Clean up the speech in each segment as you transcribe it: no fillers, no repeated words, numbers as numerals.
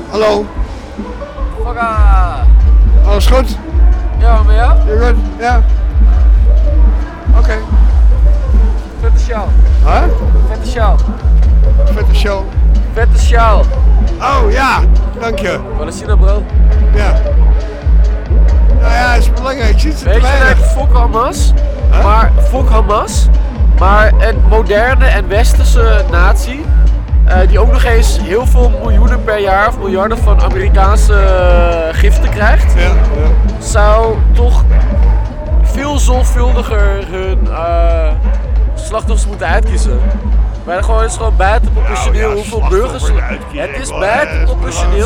Hallo. Fucka. Alles goed? Ja, maar ja? Je goed? Ja. Oké. Vette sjaal. Huh? Vette sjaal. Vette show. Vette sjaal. Oh ja, dank je. Palestina, bro. Ja. Nou ja, het is belangrijk. Ik zie het Weet je dat fuck Hamas, maar fuck Hamas, maar een moderne en westerse natie die ook nog eens heel veel miljoenen per jaar of miljarden van Amerikaanse giften krijgt, zou toch veel zorgvuldiger hun slachtoffers moeten uitkiezen. Maar het is gewoon buitenproportioneel hoeveel burgers. Het is buitenproportioneel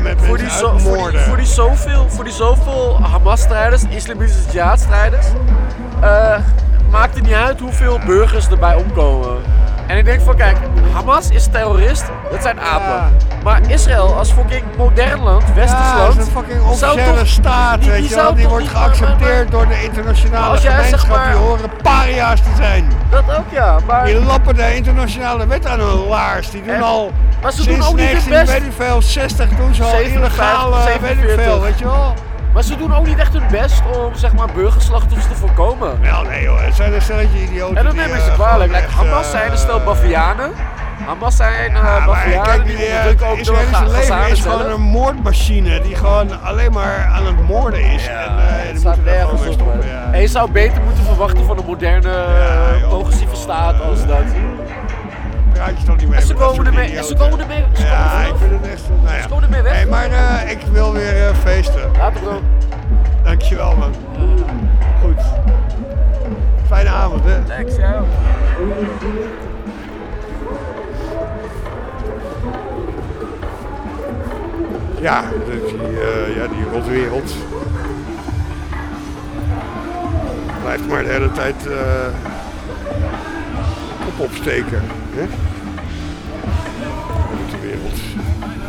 voor die zoveel Hamas-strijders, islamitische jihad-strijders. Maakt het niet uit hoeveel burgers erbij omkomen. En ik denk van kijk, Hamas is terrorist, dat zijn apen. Ja. Maar Israël als fucking modern land, westers land, is een fucking officiële staat, weet je wel. Die wordt geaccepteerd door de internationale gemeenschap. Die horen paria's te zijn. Dat ook ja, maar... Die lappen de internationale wet aan hun laars. Die doen al maar ze sinds doen ook 1960 doen ze al illegale, weet ik veel, weet je wel. Maar ze doen ook niet echt hun best om zeg maar burgerslachtoffers te voorkomen. Wel nee joh, het zijn een stelletje idioten. En dan neem ik ze kwalijk. Hamas zijn een stel Bavianen. Hamas zijn Bavianen die onderdrukken ook door Gaza. Is gewoon een moordmachine die gewoon alleen maar aan het moorden is. Ja, het staat nergens op. En je zou beter moeten verwachten van een moderne, progressieve staat als dat. Praat je toch niet mee. En ze komen ermee. Ja, ik vind het echt. Nou ja. Ze komen ermee weg. Hey, maar ik wil weer feesten. Later bro. Dankjewel man. Goed. Fijne avond hè. Thanks jou. Ja, die rotwereld. Blijft maar de hele tijd opsteken. Hè? De wereld.